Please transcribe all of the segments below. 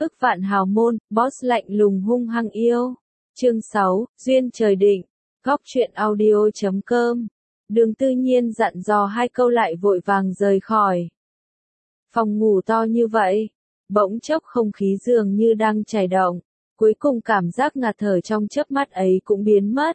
Ức vạn hào môn, boss lạnh lùng hung hăng yêu. Chương 6, duyên trời định. Góc truyện audio.com. Đường Tư Nhiên dặn dò hai câu lại vội vàng rời khỏi. Phòng ngủ to như vậy, bỗng chốc không khí dường như đang chảy động, cuối cùng cảm giác ngạt thở trong chớp mắt ấy cũng biến mất.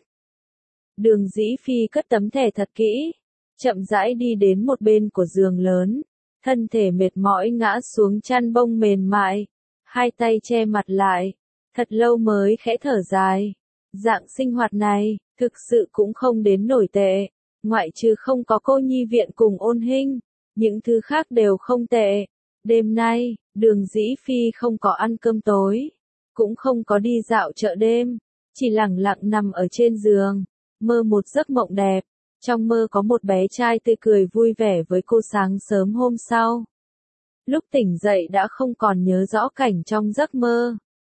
Đường Dĩ Phi cất tấm thẻ thật kỹ, chậm rãi đi đến một bên của giường lớn, thân thể mệt mỏi ngã xuống chăn bông mềm mại, hai tay che mặt lại, thật lâu mới khẽ thở dài. Dạng sinh hoạt này, thực sự cũng không đến nổi tệ, ngoại trừ không có cô nhi viện cùng Ôn Hinh, những thứ khác đều không tệ. Đêm nay, Đường Dĩ Phi không có ăn cơm tối, cũng không có đi dạo chợ đêm, chỉ lẳng lặng nằm ở trên giường, mơ một giấc mộng đẹp. Trong mơ có một bé trai tươi cười vui vẻ với cô sáng sớm hôm sau. Lúc tỉnh dậy đã không còn nhớ rõ cảnh trong giấc mơ.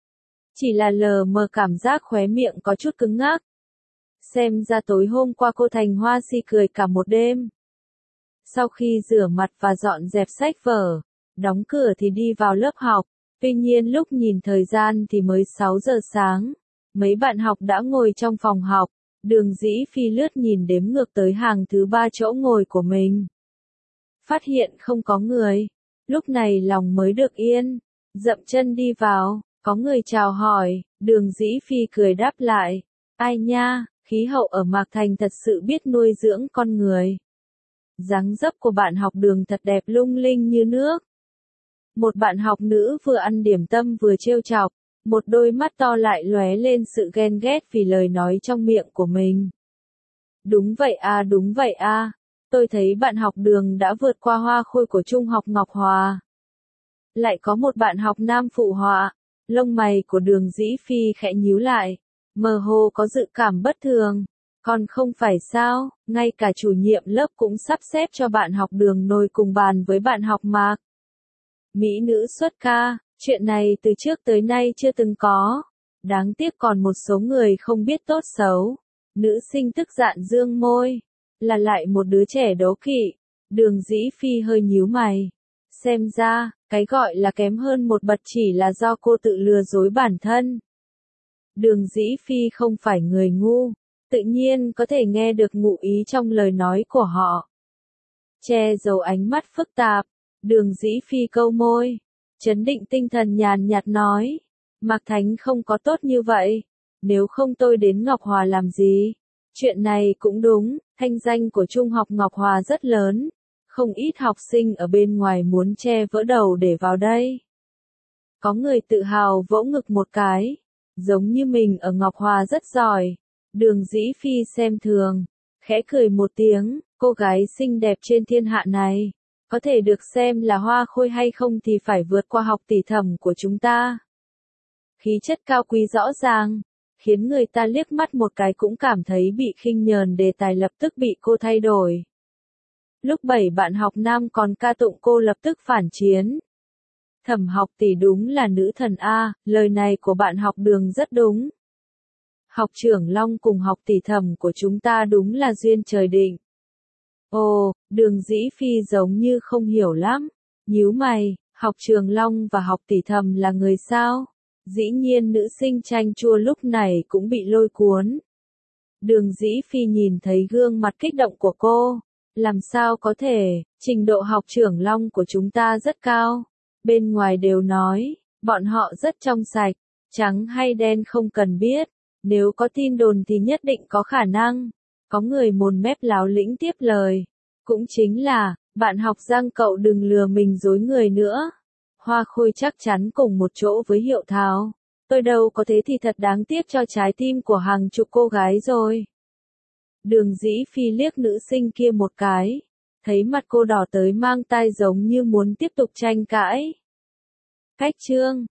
Chỉ là lờ mờ cảm giác khóe miệng có chút cứng ngắc. Xem ra tối hôm qua cô Thành Hoa si cười cả một đêm. Sau khi rửa mặt và dọn dẹp sách vở, đóng cửa thì đi vào lớp học. Tuy nhiên lúc nhìn thời gian thì mới 6 giờ sáng. Mấy bạn học đã ngồi trong phòng học. Đường Dĩ Phi lướt nhìn đếm ngược tới hàng thứ 3 chỗ ngồi của mình. Phát hiện không có người. Lúc này lòng mới được yên. Dậm chân đi vào, có người chào hỏi, Đường Dĩ Phi cười đáp lại. Ai nha, khí hậu ở Mạc Thành thật sự biết nuôi dưỡng con người. Dáng dấp của bạn học Đường thật đẹp lung linh như nước. Một bạn học nữ vừa ăn điểm tâm vừa trêu chọc. Một đôi mắt to lại lóe lên sự ghen ghét vì lời nói trong miệng của mình. Đúng vậy à, tôi thấy bạn học Đường đã vượt qua Hoa Khôi của Trung học Ngọc Hòa. Lại có một bạn học nam phụ họa, lông mày của Đường Dĩ Phi khẽ nhíu lại, mơ hồ có dự cảm bất thường. Còn không phải sao, ngay cả chủ nhiệm lớp cũng sắp xếp cho bạn học Đường ngồi cùng bàn với bạn học Mạc. Mỹ nữ xuất ca. Chuyện này từ trước tới nay chưa từng có. Đáng tiếc còn một số người không biết tốt xấu. Nữ sinh tức giận dương môi. Là lại một đứa trẻ đố kỵ. Đường Dĩ Phi hơi nhíu mày. Xem ra, cái gọi là kém hơn một bậc chỉ là do cô tự lừa dối bản thân. Đường Dĩ Phi không phải người ngu. Tự nhiên có thể nghe được ngụ ý trong lời nói của họ. Che giấu ánh mắt phức tạp. Đường Dĩ Phi câu môi. Chấn định tinh thần nhàn nhạt nói, Mạc Thánh không có tốt như vậy, nếu không tôi đến Ngọc Hòa làm gì? Chuyện này cũng đúng, thanh danh của Trung học Ngọc Hòa rất lớn, không ít học sinh ở bên ngoài muốn che vỡ đầu để vào đây. Có người tự hào vỗ ngực một cái, giống như mình ở Ngọc Hòa rất giỏi. Đường Dĩ Phi xem thường, khẽ cười một tiếng, cô gái xinh đẹp trên thiên hạ này. Có thể được xem là Hoa Khôi hay không thì phải vượt qua học tỷ thẩm của chúng ta. Khí chất cao quý rõ ràng, khiến người ta liếc mắt một cái cũng cảm thấy bị khinh nhờn, đề tài lập tức bị cô thay đổi. Lúc 7 bạn học nam còn ca tụng cô lập tức phản chiến. Thẩm học tỷ đúng là nữ thần A, lời này của bạn học Đường rất đúng. Học trưởng Long cùng học tỷ thẩm của chúng ta đúng là duyên trời định. Ồ, Đường Dĩ Phi giống như không hiểu lắm. Nhíu mày, học trường Long và học tỷ thầm là người sao? Dĩ nhiên nữ sinh chanh chua lúc này cũng bị lôi cuốn. Đường Dĩ Phi nhìn thấy gương mặt kích động của cô. Làm sao có thể, trình độ học trưởng Long của chúng ta rất cao. Bên ngoài đều nói, bọn họ rất trong sạch, trắng hay đen không cần biết. Nếu có tin đồn thì nhất định có khả năng. Có người mồm mép láo lĩnh tiếp lời. Cũng chính là, bạn học Giang cậu đừng lừa mình dối người nữa. Hoa Khôi chắc chắn cùng một chỗ với Hiệu Thảo. Tôi đâu có thế thì thật đáng tiếc cho trái tim của hàng chục cô gái rồi. Đường Dĩ Phi liếc nữ sinh kia một cái. Thấy mặt cô đỏ tới mang tai giống như muốn tiếp tục tranh cãi. Cách chương.